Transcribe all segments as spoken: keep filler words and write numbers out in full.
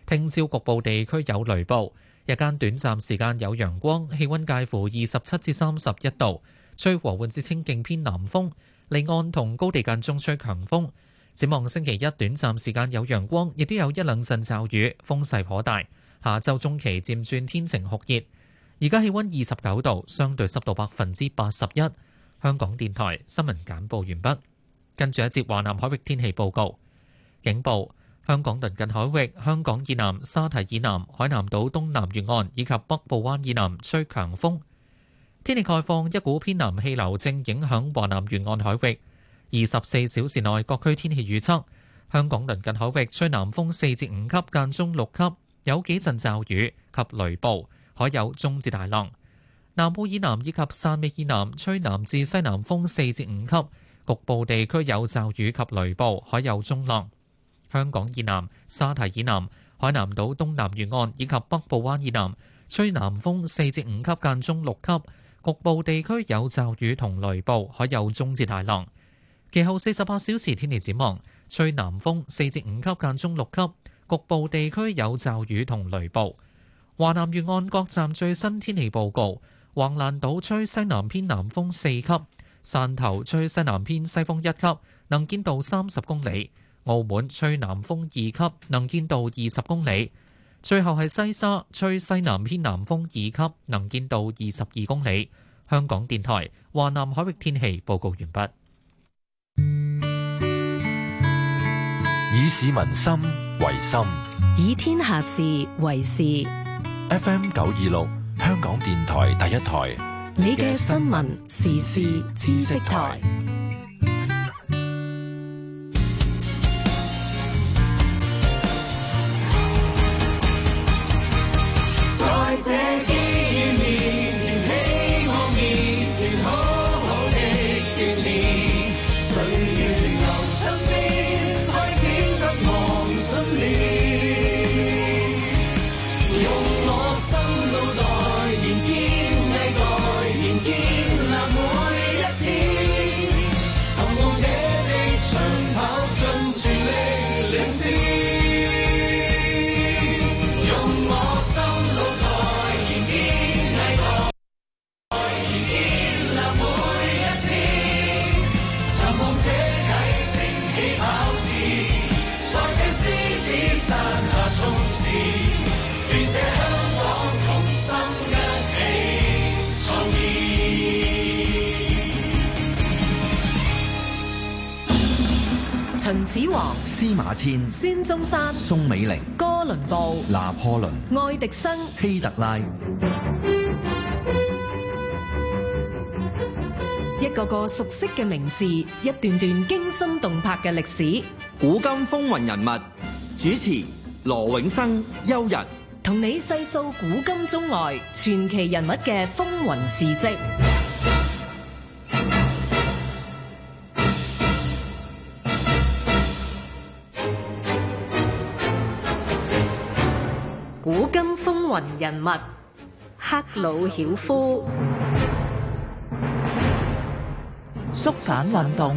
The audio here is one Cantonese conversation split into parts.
聽朝局部地區有雷暴，日間短暫時間有陽光，氣溫介乎二十七至三十一度，吹和緩至清勁偏南風，離岸同高地間中吹強風。展望星期一短暫時間有陽光，亦都有一兩陣驟雨，風勢頗大。下週中期漸轉天晴酷熱。而家氣溫二十九度，相對濕度百分之八十一。香港電台新聞簡報完畢。跟住一節華南海域天氣報告。警報：香港鄰近海域、香港以南、沙堤以南、海南島東南沿岸以及北部灣以南吹強風。天氣概況：一股偏南氣流正影響華南沿岸海域。二十四小時內各區天氣預測：香港鄰近海域吹南風四至五級，間中六級，有幾陣驟雨及雷暴。海有中至大浪，南澳以南以及汕尾以南吹南至西南風四至五級，局部地區有驟雨及雷暴，海有中浪。香港以南、沙堤以南、海南島東南沿岸以及北部灣以南吹南風四至五級，間中六級，局部地區有驟雨同雷暴，海有中至大浪。其後四十八小時天氣展望，吹南風四至五級，間中六級，局部地區有驟雨同雷暴。華南沿岸各站最新天氣報告：橫瀾島吹西南偏南風四級，汕頭吹西南偏西風一級，能見度三十公里；澳門吹南風二級，能見度二十公里。最後係西沙吹西南偏南風二級，能見度二十二公里。香港電台華南海域天氣報告完畢。 以市民心為心， 以天下事為事。 F M 九二六，香港電台第一台， 你嘅新聞時事知識台。 在這幾年前，希望面前好好的鍛鍊，歲月流身邊，開始得忘心了。心腦袋仍堅毅代，仍建立每一天，尋夢者的長跑盡全力領先，用我心腦袋仍堅毅代，仍建立每一天，尋夢者啟程起跑線，在這獅子山下衝刺，願這香同心一起創意。 秦始皇、 司馬遷、 孫中山、 宋美齡、 哥倫布、 拿破崙、 愛迪生、 希特拉， 一個個熟悉嘅名字，一段段驚心動魄嘅歷史。 古今風雲人物，主持羅永生、邱日。 同你細數古今中外傳奇人物嘅風雲事跡。古今風雲人物，赫魯曉夫。 肅反運動。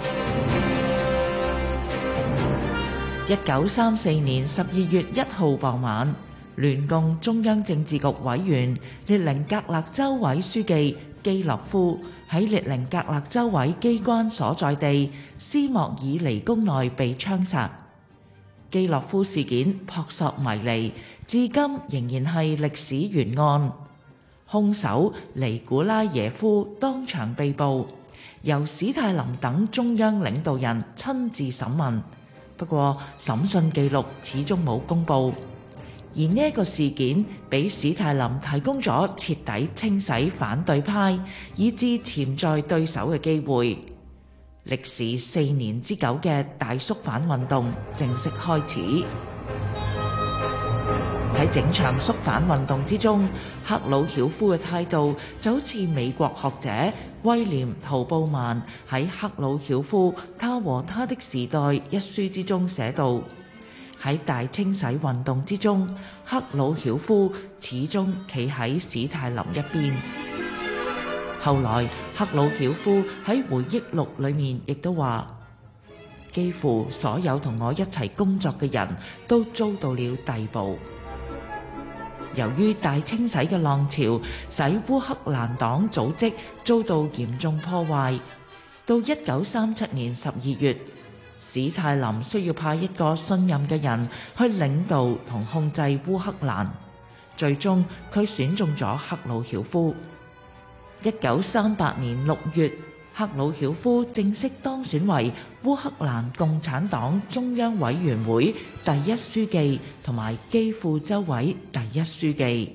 一九三四年十二月一號傍晚，聯共中央政治局委員列寧格勒州委書記基洛夫喺列寧格勒州委機關所在地斯莫爾尼宮內被槍殺。基洛夫事件撲朔迷離，至今仍然係歷史懸案。兇手尼古拉耶夫當場被捕，由史太林等中央領導人親自審問。不過審訊記錄始終冇公佈。而呢一個事件俾史太林提供咗徹底清洗反對派以至潛在對手嘅機會。歷時四年之久嘅大肅反運動正式開始。喺整場肅反運動之中，赫魯曉夫嘅態度就好似美國學者威廉陶布曼喺《赫魯曉夫他和他的時代》一書之中寫道：喺大清洗運動之中，赫魯曉夫始終企喺史太林一邊。後來，赫魯曉夫喺回憶錄裏面亦都話： 幾乎所有同我一齊工作嘅人都遭到了逮捕。由於大清洗嘅浪潮使烏克蘭黨組織遭到嚴重破壞，到一九三七年十二月，史泰林需要派一個信任嘅人去領導同控制烏克蘭。最終佢選中咗赫魯曉夫。一九三八年六月，赫魯曉夫正式當選為烏克蘭共產黨中央委員會第一書記同埋基輔州委第一書記。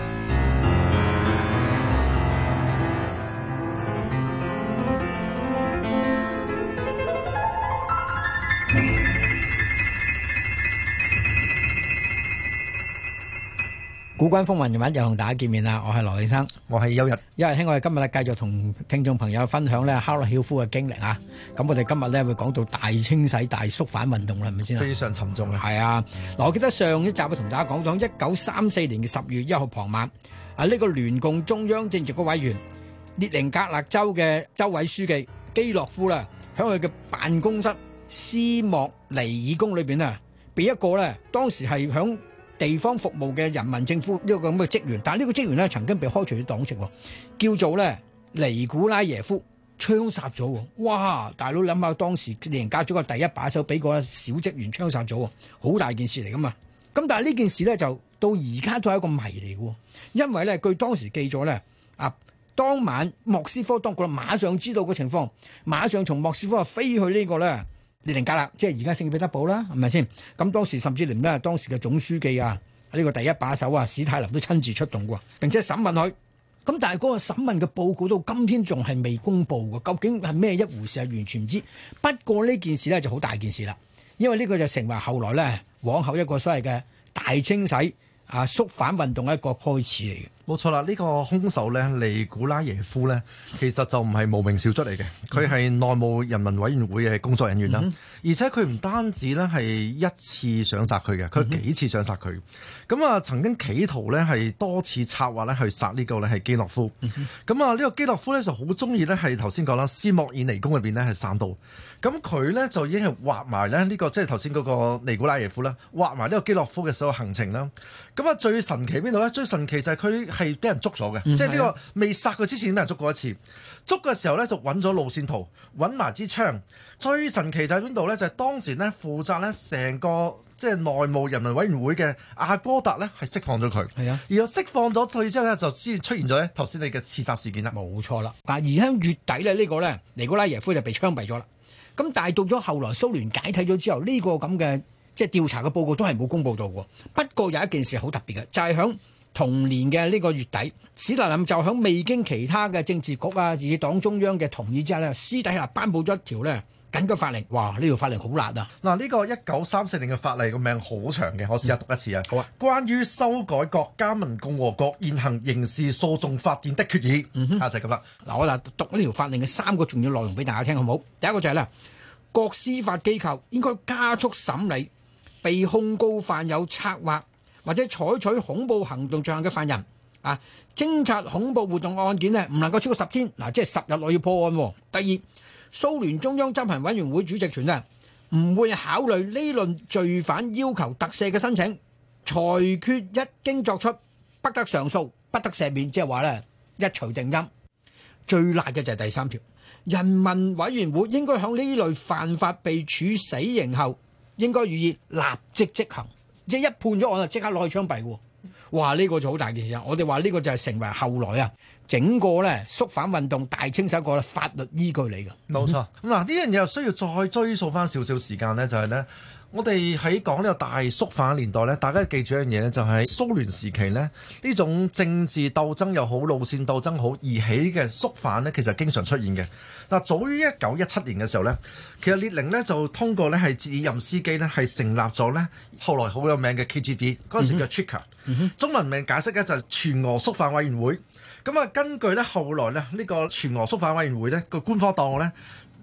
古今風雲人物又同大家見面啦，我係羅永生， 我係邱日。 因為聽我哋今日咧繼續同聽眾朋友分享咧赫魯曉夫嘅經歷啊。咁我哋今日咧會講到大清洗、大肅反運動啦，係咪先啊？ 非常沉重啊！ 係啊，嗱，我記得上一集啊同大家講到一九三四年嘅十月一號傍晚，啊呢個聯共中央政治局委員列寧格勒州嘅州委書記基洛夫啦，喺佢嘅辦公室斯莫尼爾宮裏邊啊，俾一個咧當時係響地方服務嘅人民政府呢個咁嘅職員，但係呢個職員咧曾經被開除咗黨籍，叫做咧尼古拉耶夫，槍殺咗。哇！大佬諗下當時連隔咗個第一把手，俾個小職員槍殺咗，好大件事嚟噶嘛。咁但係呢件事咧就到而家都係一個謎嚟嘅，因為咧據當時記咗咧啊，當晚莫斯科當局馬上知道個情況，馬上從莫斯科飛去呢個咧列寧格勒，即係而家聖彼得堡啦，係咪先？咁當時甚至連咧當時嘅總書記啊，呢個第一把手啊史泰林都親自出動喎，並且審問佢。咁但係嗰個審問嘅報告到今天仲係未公佈嘅，究竟係咩一回事係完全唔知。不過呢件事咧就好大件事啦，因為呢個就成為後來咧往後一個所謂嘅大清洗啊肅反運動一個開始嚟嘅。 冇錯啦，呢、這個兇手咧尼古拉耶夫咧，其實就唔係無名小卒嚟嘅，佢係內務人民委員會嘅工作人員啦，嗯、而且佢唔單止咧係一次想殺佢嘅，佢幾次想殺佢。咁啊、嗯，曾經企圖咧係多次策劃咧去殺呢個咧係基洛夫。咁啊、嗯，呢個基洛夫咧就好中意咧係頭先講啦，斯莫爾尼宮裏邊咧係散刀。咁佢咧就已經係畫埋咧呢個即係頭先嗰個尼古拉耶夫啦，畫埋呢個基洛夫嘅所有行程啦。咁啊，最神奇邊度咧？最神奇就係佢係俾人捉咗嘅，嗯、即係呢個未殺佢之前俾人捉過一次。捉嘅時候咧就揾咗路線圖，揾埋支槍。最神奇就喺邊度咧？就係、是、當時咧負責咧成個即係內務人民委員會嘅阿哥達咧係釋放咗佢。係啊，然後釋放咗佢之後咧就先出現咗咧頭先你嘅刺殺事件啦。 冇錯啦。嗱，而喺月底咧呢個咧尼古拉耶夫就被槍斃咗啦。咁但係到咗後來蘇聯解體咗之後，呢、這個咁嘅即係調查嘅報告都係冇公佈到喎。不過有一件事好特別嘅，就係、是、響同年嘅呢個月底，史達林就響未經其他嘅政治局啊，以至黨中央嘅同意之下咧，私底下頒布咗一條咧緊急法令。哇！呢條法令好辣啊！ 嗱，呢個一九三四年嘅法例個名好長嘅，我試下讀一次啊。 好啊。 關於修改國家民共和國現行刑事訴訟法典的決議，嗯哼，啊就係咁啦。 嗱，我嗱讀呢條法令嘅三個重要內容俾大家聽，好唔好？第一個就係咧，各司法機構應該加速審理被控告犯有策劃或者採取恐怖行動罪行嘅犯人啊，偵察恐怖活動案件呢，唔能夠超過十天，嗱、啊，即係十日內要破案、啊。第二，蘇聯中央執行委員會主席團呢，唔會考慮呢類罪犯要求特赦嘅申請，裁決一經作出，不得上訴，不得赦免，即係話呢，一錘定音。最辣嘅就係第三條，人民委員會應該響呢類犯法被處死刑後，應該予以立即執行。即係一判咗案就即刻攞去槍斃喎！哇！呢、這個就好大件事啊！我哋話呢個就係成為後來啊整個咧肅反運動大清洗個法律依據嚟嘅。 冇錯。咁嗱，呢樣嘢又需要再追溯翻少少時間呢，就係、是、呢。我哋喺講呢個大肅反年代呢，大家記住一樣嘢呢，就係蘇聯時期呢，呢種政治鬥爭又好、路線鬥爭好而起嘅肅反呢，其實經常出現嘅。嗱，早於一九一七年嘅時候呢，其實列寧呢就通過呢係捷爾任斯基呢係成立咗呢後來好有名嘅 K G B， 嗰陣時叫 Cheka，、嗯、中文名解釋呢就係全俄肅反委員會。咁啊，根據呢後來呢呢個全俄肅反委員會呢個官方檔案呢。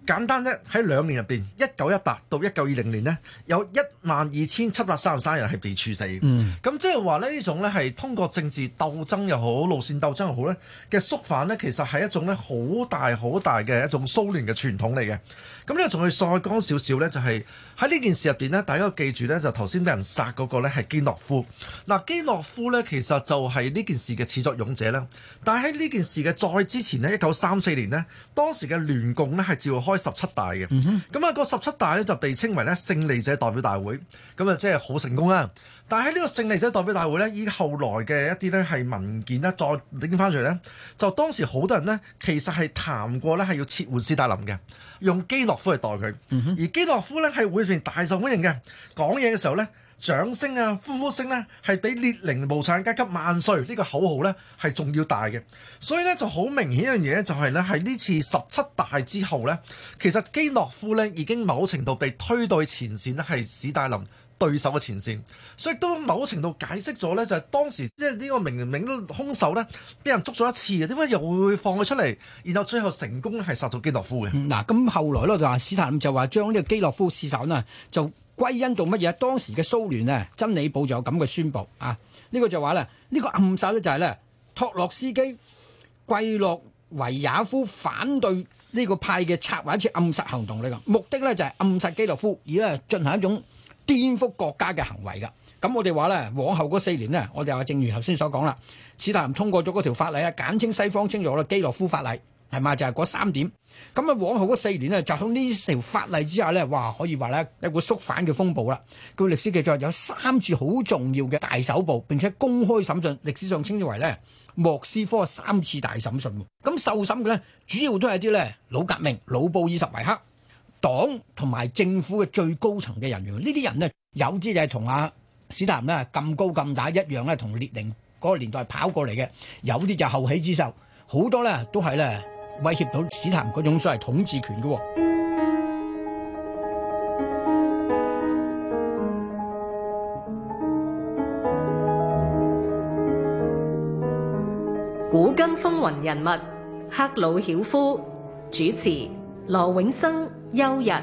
簡單啫，喺兩年入邊，一九一八到一九二零年呢，有一萬二千七百三十三人係被處死。咁、嗯、即係話咧，呢種咧係通過政治鬥爭又好，路線鬥爭又好咧嘅肅反呢，其實係一種咧好大好大嘅一種蘇聯嘅傳統嚟嘅。咁呢個仲要再講少少咧，就係喺呢件事入邊呢，大家要記住咧，就頭先俾人殺嗰個咧係基諾夫。嗱，基諾夫咧其實就係呢件事嘅始作俑者啦。但係喺呢件事嘅再之前呢，一九三四年呢，當時嘅聯共呢係召開十七大嘅。咁啊，個十七大咧就被稱為咧勝利者代表大會。咁啊，即係好成功啦。但係喺呢個勝利者代表大會咧，以後來嘅一啲咧係文件咧，再拎翻出嚟咧，就當時好多人呢，其實係談過咧係要撤換斯大林嘅，用基諾夫嚟代佢。而基諾夫咧係會變大受歡迎嘅，講嘢嘅時候咧，掌聲啊、歡呼聲咧係比列寧無產階級萬歲呢個口號咧係仲要大嘅。所以咧就好明顯一樣嘢咧，就係咧喺呢次十七大之後咧，其實基諾夫咧已經某程度被推到前線咧，係史大林對手嘅前線，所以都某程度解釋咗咧，就係當時即係呢個明明都兇手咧，俾人捉咗一次嘅，點解又會放佢出嚟，然後最後成功係殺咗基諾夫嘅？ 嗱、嗯，咁後來咧就話史太林就話將呢個基諾夫刺殺呢，就歸因到乜嘢？當時嘅蘇聯呢，真理報就有咁嘅宣佈啊！呢、呢個就話咧，呢、呢個暗殺咧就係咧托洛斯基、季洛維也夫反對呢個派嘅策劃一次暗殺行動嚟㗎，目的咧就係暗殺基諾夫，而咧進行一種顛覆國家嘅行為㗎。咁我哋話咧，往後嗰四年呢，我哋話正如頭先所講啦，史太林通過咗嗰條法例啊，簡稱西方稱咗啦基諾夫法例，係嘛？就係、是、嗰三點。咁啊，往後嗰四年呢，就喺呢條法例之下咧，哇，可以話咧一個肅反嘅風暴啦。據歷史記載，有三次好重要嘅大搜捕，並且公開審訊，歷史上稱之為咧莫斯科三次大審訊。咁受審嘅咧，主要都係啲咧老革命、老布爾什維克黨同埋政府嘅最高層嘅人員。呢啲人呢，有啲就係同阿史太林咧咁高咁大一樣咧，同列寧嗰個年代跑過嚟嘅；有啲就後起之秀，好多咧都係咧威脅到史太林嗰種所謂統治權嘅。 古今風雲人物，赫魯曉夫，主持羅永生、邱日。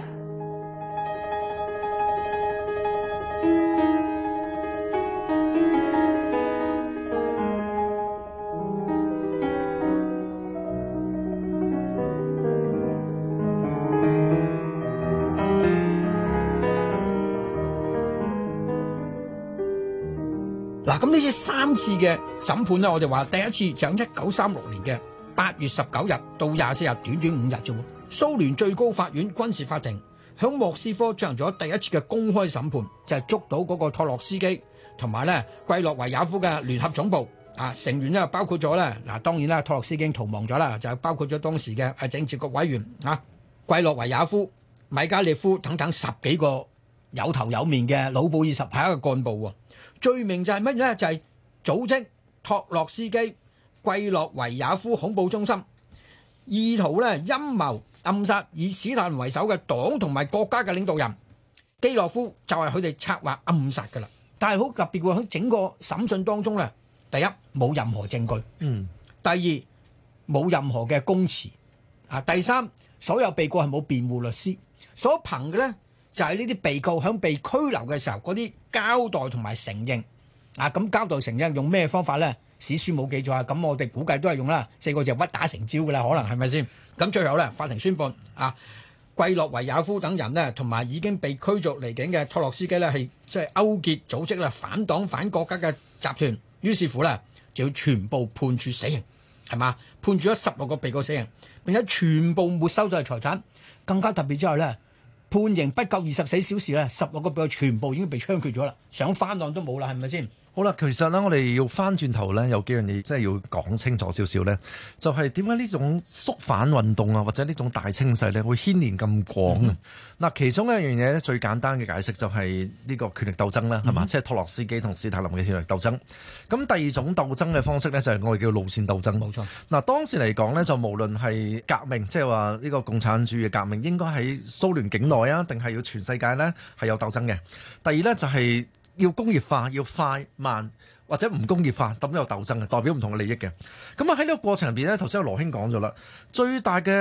嗱，咁呢啲三次嘅審判呢，我哋話第一次就喺一九三六年嘅八月十九日到廿四日，短短五日啫喎。蘇聯最高法院軍事法庭響莫斯科進行咗第一次嘅公開審判，就係、是、捉到嗰個托洛斯基同埋咧季洛維也夫嘅聯合總部啊，成員呢包括咗咧嗱，當然啦，托洛斯基已經逃亡咗啦，就包括咗當時嘅啊政治局委員啊季洛維也夫、米加列夫等等十幾個有頭有面嘅老布爾什派嘅幹部喎。罪名就係乜嘢咧？就係、是、組織托洛斯基、季洛維也夫恐怖中心，意圖咧陰謀暗殺以史太林為首嘅黨同埋國家嘅領導人。基諾夫就係佢哋策劃暗殺㗎啦。但係好特別喎，喺整個審訊當中咧，第一冇任何證據，嗯，第二冇任何嘅供詞，啊，第三所有被告係冇辯護律師，所憑嘅咧就係呢啲被告喺被拘留嘅時候嗰啲交代同埋承認，啊咁交代承認用咩方法咧？史書冇記載啊，咁我哋估計都係用啦四個字屈打成招㗎啦，可能係咪先？咁最後咧，法庭宣判啊，季洛維也夫等人呢，同埋已經被驅逐離境嘅托洛斯基呢，係即係勾結組織啦反黨反國家嘅集團，於是乎呢，就要全部判處死刑，係嘛？判處咗十六個被告死刑，並且全部沒收咗財產。更加特別之後呢，判刑不夠二十四小時咧，十六個被告全部已經被槍決咗啦，想翻案都冇啦，係咪先？ 好啦，其實咧，我哋要翻轉頭咧，有幾樣嘢真係要講清楚少少咧，就係點解呢種肅反運動啊，或者呢種大清洗咧，會牽連咁廣啊？嗱、嗯，其中一樣嘢咧，最簡單嘅解釋就係呢個權力鬥爭啦，係嘛、嗯？即係托洛斯基同史太林嘅權力鬥爭。咁第二種鬥爭嘅方式咧，就係我哋叫路線鬥爭。冇錯。嗱，當時嚟講咧，就無論係革命，即係話呢個共產主義嘅革命，應該喺蘇聯境內啊，定係要全世界咧係有鬥爭嘅。第二咧就係、是。要工業化，要快慢或者唔工業化，咁都有鬥爭嘅，代表唔同嘅利益嘅。咁啊喺呢個過程入邊咧，頭先阿羅兄講咗啦，最大嘅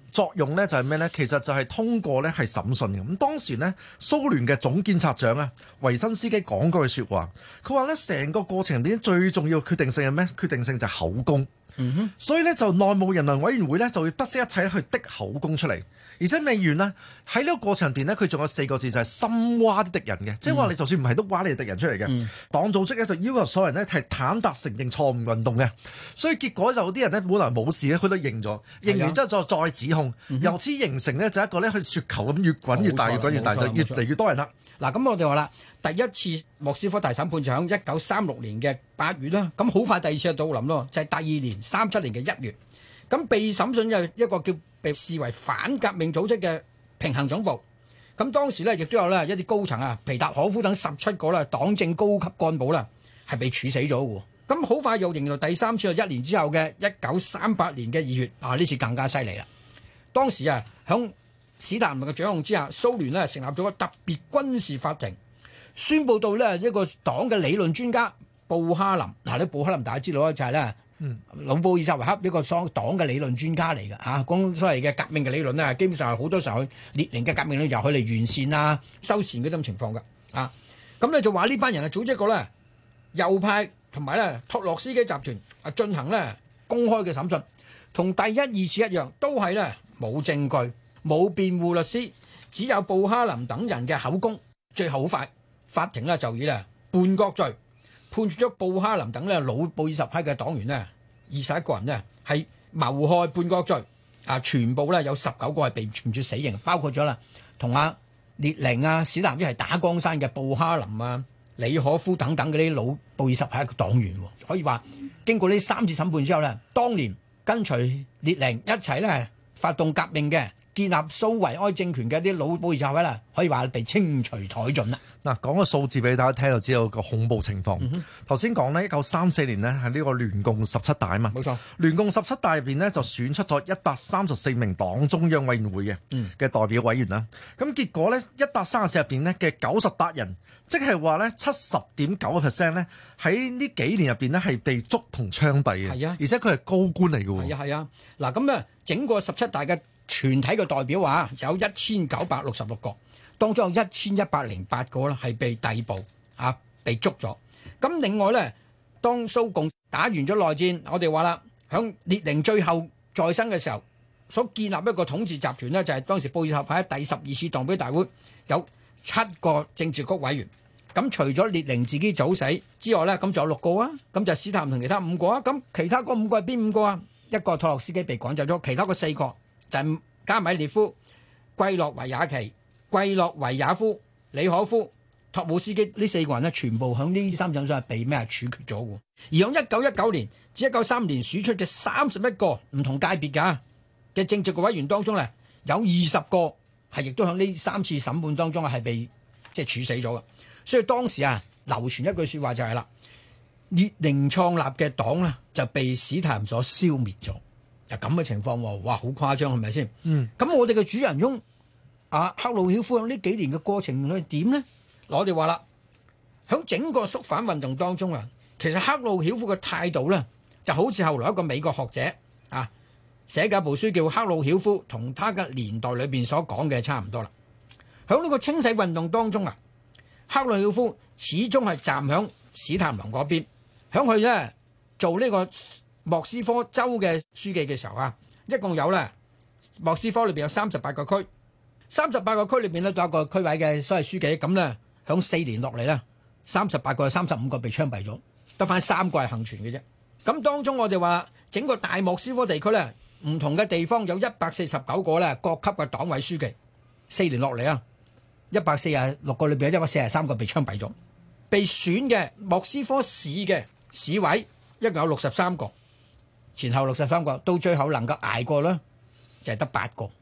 作用咧就係咩咧？其實就係通過咧係審訊嘅。咁當時咧蘇聯嘅總檢察長啊維新斯基講嗰句説話，佢話咧成個過程入邊最重要決定性係咩？決定性就係口供。嗯哼，所以咧就內務人民委員會咧就會不惜一切去逼口供出嚟，而且未完啦。喺呢個過程入邊咧，佢仲有四個字就係深挖啲敵人嘅，即係話你就算唔係都挖你哋敵人出嚟嘅。嗯、黨組織咧就要求所有人咧係坦白承認錯誤運動嘅，所以結果就有啲人咧本來冇事咧，佢都認咗，認完之後再再指控，嗯、由此形成咧就一個咧去雪球咁越滾越大，越滾越大，就越嚟越多人啦。 嗱，咁我哋話啦，第一次莫斯科大審判就喺一九三六年嘅八月啦，咁好快第二次就到臨咯，就係、是、第二年三七年嘅一月。咁被審訊有一個叫被視為反革命組織嘅平衡總部。咁當時咧亦都有咧一啲高層啊，皮達可夫等十七個啦黨政高級幹部啦，係被處死咗嘅。咁好快又迎來第三次，一年之後嘅一九三八年嘅二月，啊呢次更加犀利啦。當時啊，響史達林嘅掌控之下，蘇聯咧成立咗個特別軍事法庭，宣佈到呢一個黨嘅理論專家布哈林。嗱，呢布哈林大家知道啦，就係咧魯布爾什維克呢個黨黨嘅理論專家嚟嘅嚇，講所謂嘅革命嘅理論咧，基本上係好多時候列寧嘅革命理論由佢嚟完善啊、修繕嗰種情況㗎啊。咁咧就話呢班人啊組織一個咧右派同埋咧托洛斯基集團啊進行咧公開嘅審訊，同第一二次一樣，都係咧冇證據、冇辯護律師，只有布哈林等人嘅口供。最後好快，法庭咧就以咧叛國罪判處咗布哈林等咧魯布爾什批嘅黨員呢二十一個人呢係謀害叛國罪啊，全部咧有十九個係被判處死刑，包括咗啦同阿列寧啊、史達林一齊打江山嘅布哈林啊、李可夫等等嗰啲魯布爾什批嘅黨員。可以話經過呢三次審判之後呢，當年跟隨列寧一齊咧發動革命嘅、建立蘇維埃政權嘅啲魯布爾什批啦，可以話被清除殆盡啦。 嗱，講個數字俾大家聽就知道個恐怖情況。頭先講呢，一九三四年呢係呢個聯共十七大啊嘛，冇錯。聯共十七大入邊呢，就選出咗一百三十四名黨中央委員會嘅嘅代表委員啦。咁、嗯、結果呢，一百三十四入邊呢嘅九十八人，即係話呢七十點九個 percent 呢喺呢幾年入邊呢係被捉同槍斃嘅。係啊，而且佢係高官嚟嘅喎。係啊係啊，嗱咁咧整個十七大嘅全體嘅代表啊有一千九百六十六個。當中有一千一百零八個啦，係被逮捕啊，被捉咗。咁另外咧，當蘇共打完咗內戰，我哋話啦，響列寧最後在生嘅時候，所建立一個統治集團呢，就係、是、當時布爾什派第十二次代表大會有七個政治局委員。咁除咗列寧自己早死之外咧，咁仲有六個啊。咁就史太林同其他五個啊。咁其他嗰五個係邊五個啊？一個托洛斯基被趕走咗，其他嗰四個就係加米列夫、季洛維亞奇、季洛維也夫、李可夫、托姆斯基呢四個人呢，全部響呢三種上係被咩處決咗嘅。而響一九一九年至一九三年選出嘅三十一個唔同界別㗎嘅政治局委員當中咧，有二十個係亦都響呢三次審判當中係被即係處死咗嘅。所以當時啊，流傳一句説話就係、是、啦，列寧創立嘅黨呢，就被史太林所消滅咗。就咁嘅情況喎，哇，好誇張係咪先？嗯。咁我哋嘅主人翁啊，赫魯曉夫喺呢幾年嘅過程裏點呢？我哋話啦，喺整個肅反運動當中啊，其實赫魯曉夫嘅態度呢，就好似後來一個美國學者啊寫嘅一部書叫《赫魯曉夫同他嘅年代》裏邊所講嘅差唔多啦。喺呢個清洗運動當中啊，赫魯曉夫始終係站喺史太林嗰邊，喺佢呢做呢個莫斯科州嘅書記嘅時候啊，一共有咧莫斯科裏邊有三十八個區。三十八個區裏邊咧都有一個區委嘅所謂書記，咁咧響四年落嚟咧，三十八個有三十五個被槍斃咗，得翻三個係幸存嘅啫。咁當中我哋話整個大莫斯科地區咧，唔同嘅地方有一百四十九個咧各級嘅黨委書記，四年落嚟啊，一百四十六個裏邊有一百四十三個被槍斃咗。被選嘅莫斯科市嘅市委一共有六十三個，前後六十三個，到最後能夠捱過咧就係得八個。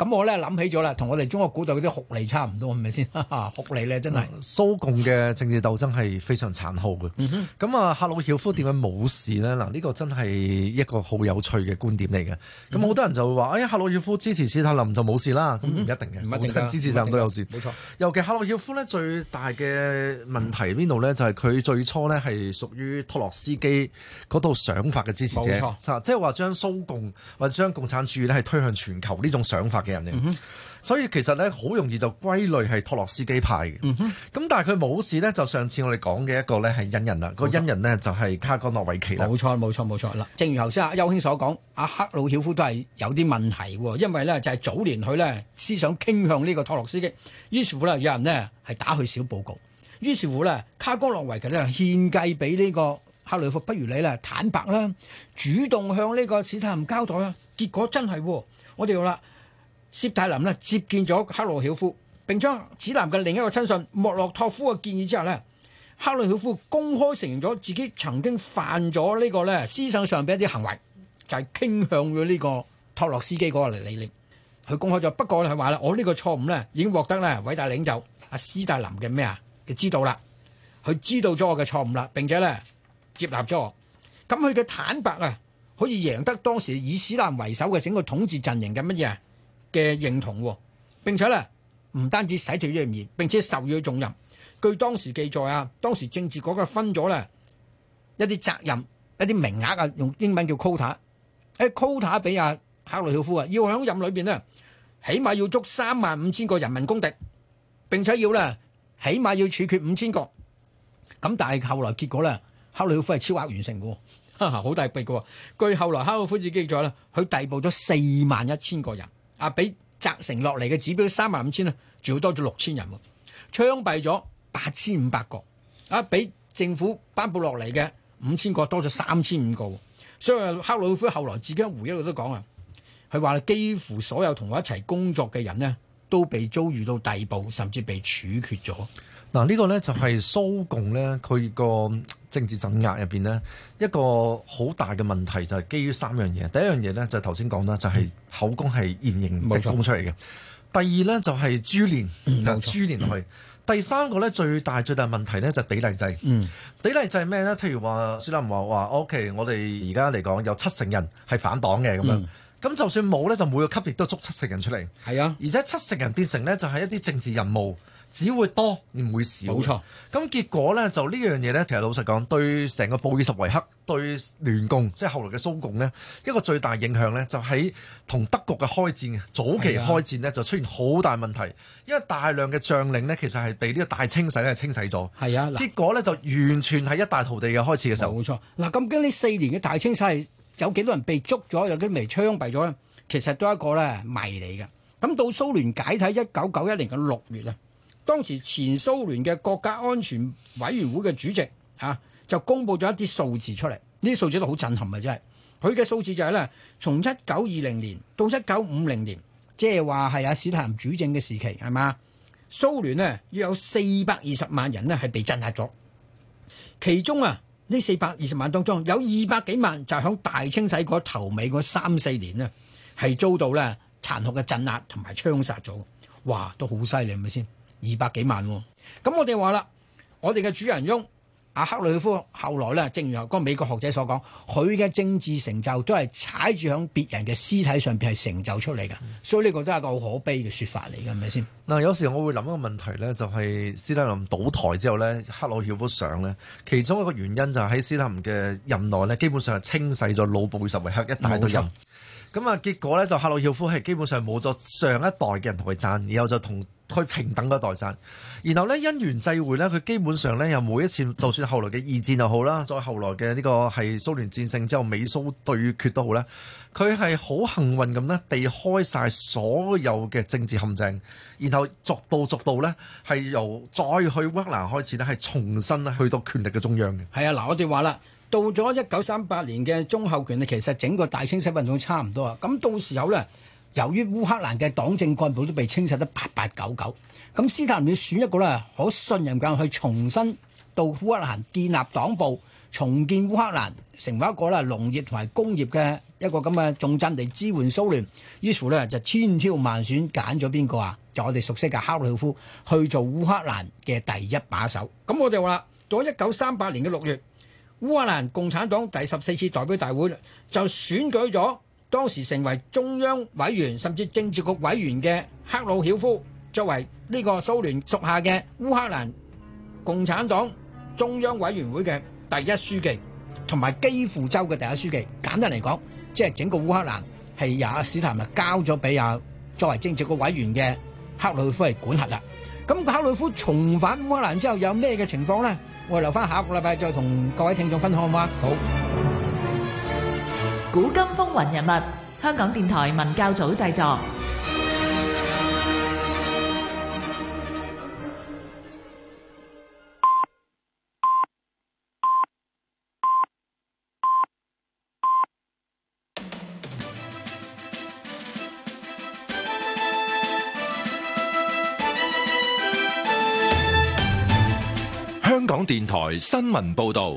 咁我咧諗起咗啦，同我哋中國古代嗰啲酷吏差唔多，係咪先？酷吏咧真係蘇共嘅政治鬥爭係非常殘酷嘅。咁、嗯、啊，赫魯曉夫點解冇事呢？嗱，呢個真係一個好有趣嘅觀點嚟嘅。咁好、嗯、多人就會話，哎，赫魯曉夫支持史太林就冇事啦。咁唔、嗯、一定嘅，唔一定支持史太林都有事。冇錯。尤其赫魯曉夫呢，最大嘅問題邊度呢？就係佢最初呢係屬於托洛斯基嗰套想法嘅支持者。冇錯。即係話將蘇共或者將共產主義咧係推向全球呢種想法嘅人嚟。嗯所以其實咧好容易就歸類係托洛斯基派嘅，咁、嗯、哼但係佢冇事呢，就上次我哋講嘅一個咧係恩人啦，錯個恩人呢，就係卡江諾維奇啦。冇錯冇錯冇錯啦，正如頭先阿邱兄所講，阿赫魯曉夫都係有啲問題喎，因為咧就係早年佢咧思想傾向呢個托洛斯基，於是乎咧有人呢係打佢小報告，於是乎咧卡江諾維奇咧獻計俾呢個赫魯曉夫，不如你咧坦白啦，主動向呢個史太林交代啊，結果真係我哋話啦。薛太林呢接見咗赫魯曉夫，並將史太林嘅另一個親信莫洛托夫嘅建議之後呢，赫魯曉夫公開承認咗自己曾經犯咗呢個咧思想上嘅一啲行為，就係、是、傾向咗呢個托洛斯基嗰個理念。佢公開咗，不過係話啦，我呢個錯誤呢已經獲得咧偉大領袖阿斯大林嘅咩啊嘅知道啦，佢知道咗我嘅錯誤啦，並且咧接納咗我。咁佢嘅坦白啊，可以贏得當時以史太林為首嘅整個統治陣營嘅乜嘢嘅認同，並且咧唔單止洗脫咗嫌疑，並且授予重任。據當時記載啊，當時政治局嘅分咗咧一啲責任、一啲名額啊，用英文叫 quota， 誒 quota 俾阿赫魯曉夫啊，要喺任裏邊呢，起碼要捉三萬五千個人民公敵，並且要咧起碼要處決五千個。咁但係後來結果咧，赫魯曉夫係超額完成嘅，好大筆嘅。據後來赫魯曉夫自己記載咧，佢逮捕咗四萬一千個人。啊！比責成落嚟嘅指標三萬五千啊，仲要多咗六千人喎，槍斃咗八千五百個，啊！比政府頒布落嚟嘅五千個多咗三千五個，所以赫魯曉夫後來自己喺回憶度都講啊，佢話幾乎所有同我一齊工作嘅人呢，都被遭遇到逮捕，甚至被處決咗。 嗱，呢個呢就係蘇共呢，佢個政治鎮壓入邊呢，一個好大嘅問題就係基於三樣嘢。第一樣嘢呢，就係頭先講啦，就係口供係嚴刑逼供出嚟嘅。第二呢，就係株連，就株連去。第三個呢，最大最大問題呢，就係比例制。嗯，比例制係咩呢？譬如話史太林話話 OK，我哋而家嚟講有七成人係反黨嘅咁樣。咁、嗯、就算冇呢，就每個級別都捉七成人出嚟。係啊，而且七成人變成呢，就係一啲政治任務。只會多而唔會少，冇錯。咁結果咧就呢樣嘢咧，其實老實講，對成個布爾什維克、對聯共，即係後來嘅蘇共呢，一個最大影響咧，就喺同德國嘅開戰早期開戰呢，就出現好大問題，因為大量嘅將領呢，其實係被呢個大清洗咧清洗咗。係啊，結果咧就完全係一敗塗地嘅開始嘅時候。冇錯。嗱，咁經呢四年嘅大清洗，有幾多人被捉咗，有幾多人被槍斃咗咧？其實都係一個咧謎嚟嘅。咁到蘇聯解體一九九一年嘅六月啊。當時前蘇聯嘅國家安全委員會嘅主席啊，就公布咗一啲數字出嚟，呢啲數字都好震撼啊！真係，佢嘅數字就係咧，從一九二零年到一九五零年，即係話係阿史太林主政嘅時期，係嘛？蘇聯呢要有四百二十萬人呢係被鎮壓咗，其中啊呢四百二十萬當中有二百幾萬就係響大清洗嗰頭尾嗰三四年呢係遭到咧殘酷嘅鎮壓同埋槍殺咗，哇，都好犀利係咪先？二百幾萬喎、哦，咁我哋話啦，我哋嘅主人翁阿赫魯曉夫後來咧，正如嗰個美國學者所講，佢嘅政治成就都係踩住響別人嘅屍體上邊係成就出嚟嘅，嗯、所以呢個都係一個好可悲嘅説法嚟嘅，係咪先？嗱，有時我會諗一個問題咧，就係史太林倒台之後咧，赫魯曉夫上咧，其中一個原因就係喺史太林嘅任內咧，基本上係清洗咗老布爾什維克一大堆人。咁啊，結果咧就赫魯曉夫係基本上冇咗上一代嘅人同佢爭，然後就同佢平等嗰代爭。然後咧因緣際會咧，佢基本上咧又每一次，就算後來嘅二戰又好啦，再後來嘅呢個係蘇聯戰勝之後美蘇對決都好啦，佢係好幸運咁咧避開晒所有嘅政治陷阱，然後逐步逐步咧係由再去烏克蘭開始咧係重新咧去到權力嘅中央嘅。係啊，嗱，我哋話啦。到咗一九三八年嘅中後權咧，其實整個大清洗運動差唔多啊。咁到時候咧，由於烏克蘭嘅黨政幹部都被清洗得八八九九，咁史太林要選一個咧可信任嘅人去重新到烏克蘭建立黨部， 重建烏克蘭，成為一個咧農業同埋工業嘅一個咁嘅重鎮嚟支援蘇聯。於是乎咧就千挑萬選揀咗邊個啊？就我哋熟悉嘅赫魯曉夫去做烏克蘭嘅第一把手。咁我哋話啦，到咗一九三八年嘅六月，烏克蘭共產黨第十四次代表大會就選舉咗當時成為中央委員甚至政治局委員嘅赫魯曉夫作為呢個蘇聯屬下嘅烏克蘭共產黨中央委員會嘅第一書記，同埋基輔州嘅第一書記。簡單嚟講，即係整個烏克蘭係由阿史太林交咗俾阿作為政治局委員嘅赫魯曉夫嚟管轄啦。咁赫魯曉夫重返烏克蘭之後有咩嘅情況呢？我哋留翻下一個禮拜再同各位聽眾分享好嗎？好。 古今風雲人物，香港電台文教組製作。 香港電台新聞報道。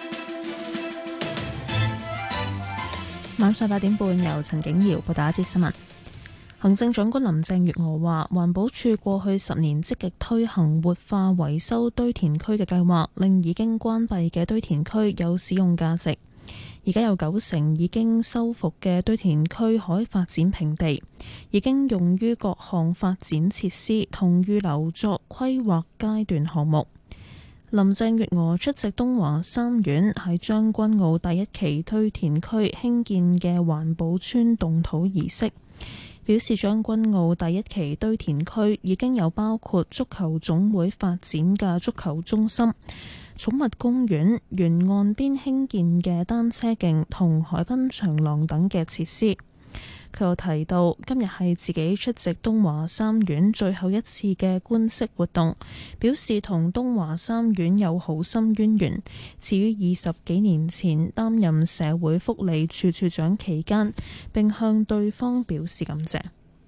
晚上八點半，由陳景瑤報道一節新聞。行政長官林鄭月娥話，環保署過去十年積極推行活化維修堆填區嘅計劃，令已經關閉嘅堆填區有使用價值。而家有九成已經修復嘅堆填區可發展平地，已經用於各項發展設施同預留作規劃階段項目。林鄭月娥出席東華三院喺將軍澳第一期堆填區興建嘅環保村動土儀式，表示將軍澳第一期堆填區已經有包括足球總會發展嘅足球中心、寵物公園、沿岸邊興建嘅單車徑同海濱長廊等嘅設施。佢又提到，今日係自己出席東華三院最後一次嘅官式活動，表示同東華三院有好深淵源。至於二十幾年前擔任社會福利處處長期間，並向對方表示感謝。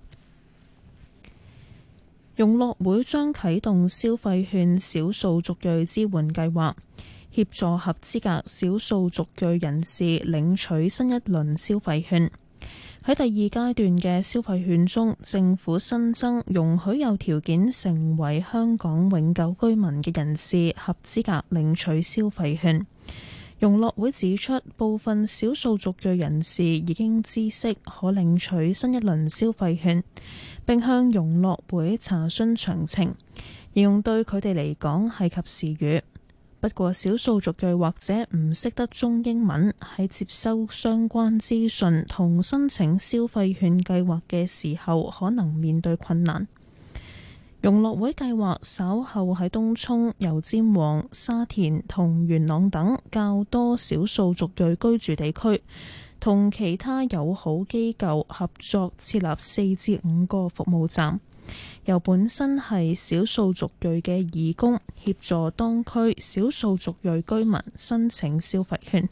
融樂會將啟動消費券少數族裔支援計劃，協助合資格少數族裔人士領取新一輪消費券。喺第二階段嘅消費券中，政府新增容許有條件成為香港永久居民嘅人士合資格領取消費券。融樂會指出，部分少數族裔人士已經知悉可領取新一輪消費券，並向融樂會查詢詳情，形容對佢哋嚟講係及時雨。不過，少數族裔或者唔識得中英文，喺接收相關資訊同申請消費券計劃嘅時候，可能面對困難。融樂會計劃稍後喺東涌、油尖旺、沙田同元朗等較多少數族裔居住地區，同其他友好機構合作設立四至五個服務站，由本身係少數族裔嘅義工協助當區少數族裔居民申請消費券。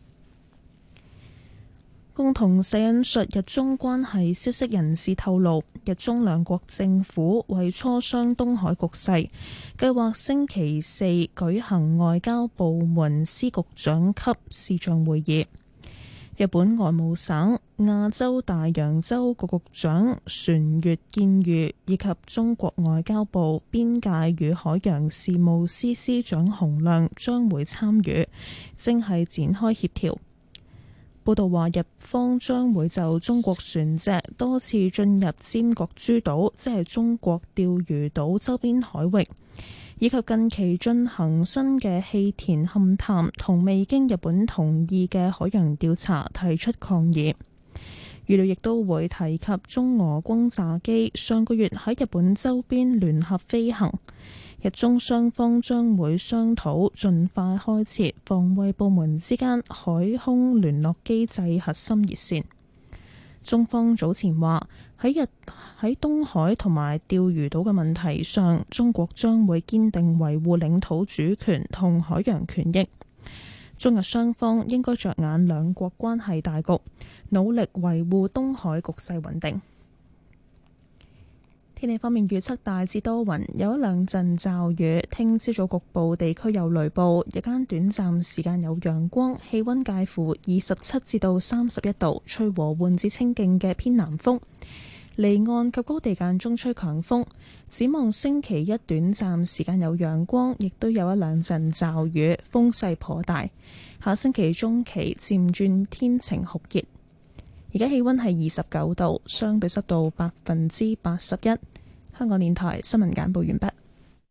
共同社引述日中關係消息人士透露，日中兩國政府為磋商東海局勢，計劃星期四舉行外交部門司局長級視像會議。日本外務省亞洲大洋洲局局長船越健裕以及中國外交部邊界與海洋事務司司長洪亮將會參與，正係展開協調。報道話，日方將會就中國船隻多次進入尖閣諸島，即係中國釣魚島周邊海域，以及近期進行新嘅氣田勘探同未經日本同意嘅海洋調查提出抗議。預料亦都會提及中俄轟炸機上個月喺日本周邊聯合飛行。日中雙方將會商討盡快開設防衛部門之間海空聯絡機制核心熱線。中方早前話喺日喺東海同埋釣魚島嘅問題上，中國將會堅定維護領土主權同海洋權益。中日雙方應該着眼兩國關係大局，努力維護東海局勢穩定。 天氣方面預測大致多雲，有一兩陣驟雨。聽朝早局部地區有雷暴，日間短暫時間有陽光，氣溫介乎二十七至到三十一度，吹和緩至清勁嘅偏南風。離岸及高地間中吹強風。展望星期一短暫時間有陽光，亦都有一兩陣驟雨，風勢頗大。下星期中期漸轉天晴酷熱。而家氣溫係二十九度，相對濕度百分之八十一。香港電台新聞簡報完畢。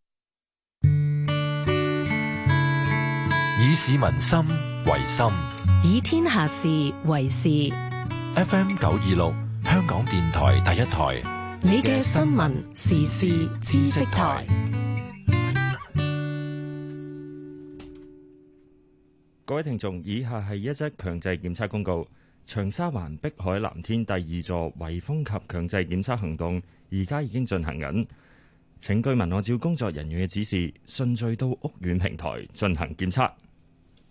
以市民心為心， 以天下事為事。 F M 九二六，香港電台第一台， 你嘅新聞時事知識台。 各位聽眾，以下係一則強制檢測公告。長沙灣碧海藍天第二座圍封及強制檢測行動而家已經進行緊，請居民按照工作人員嘅指示，順序到屋苑平台進行檢測。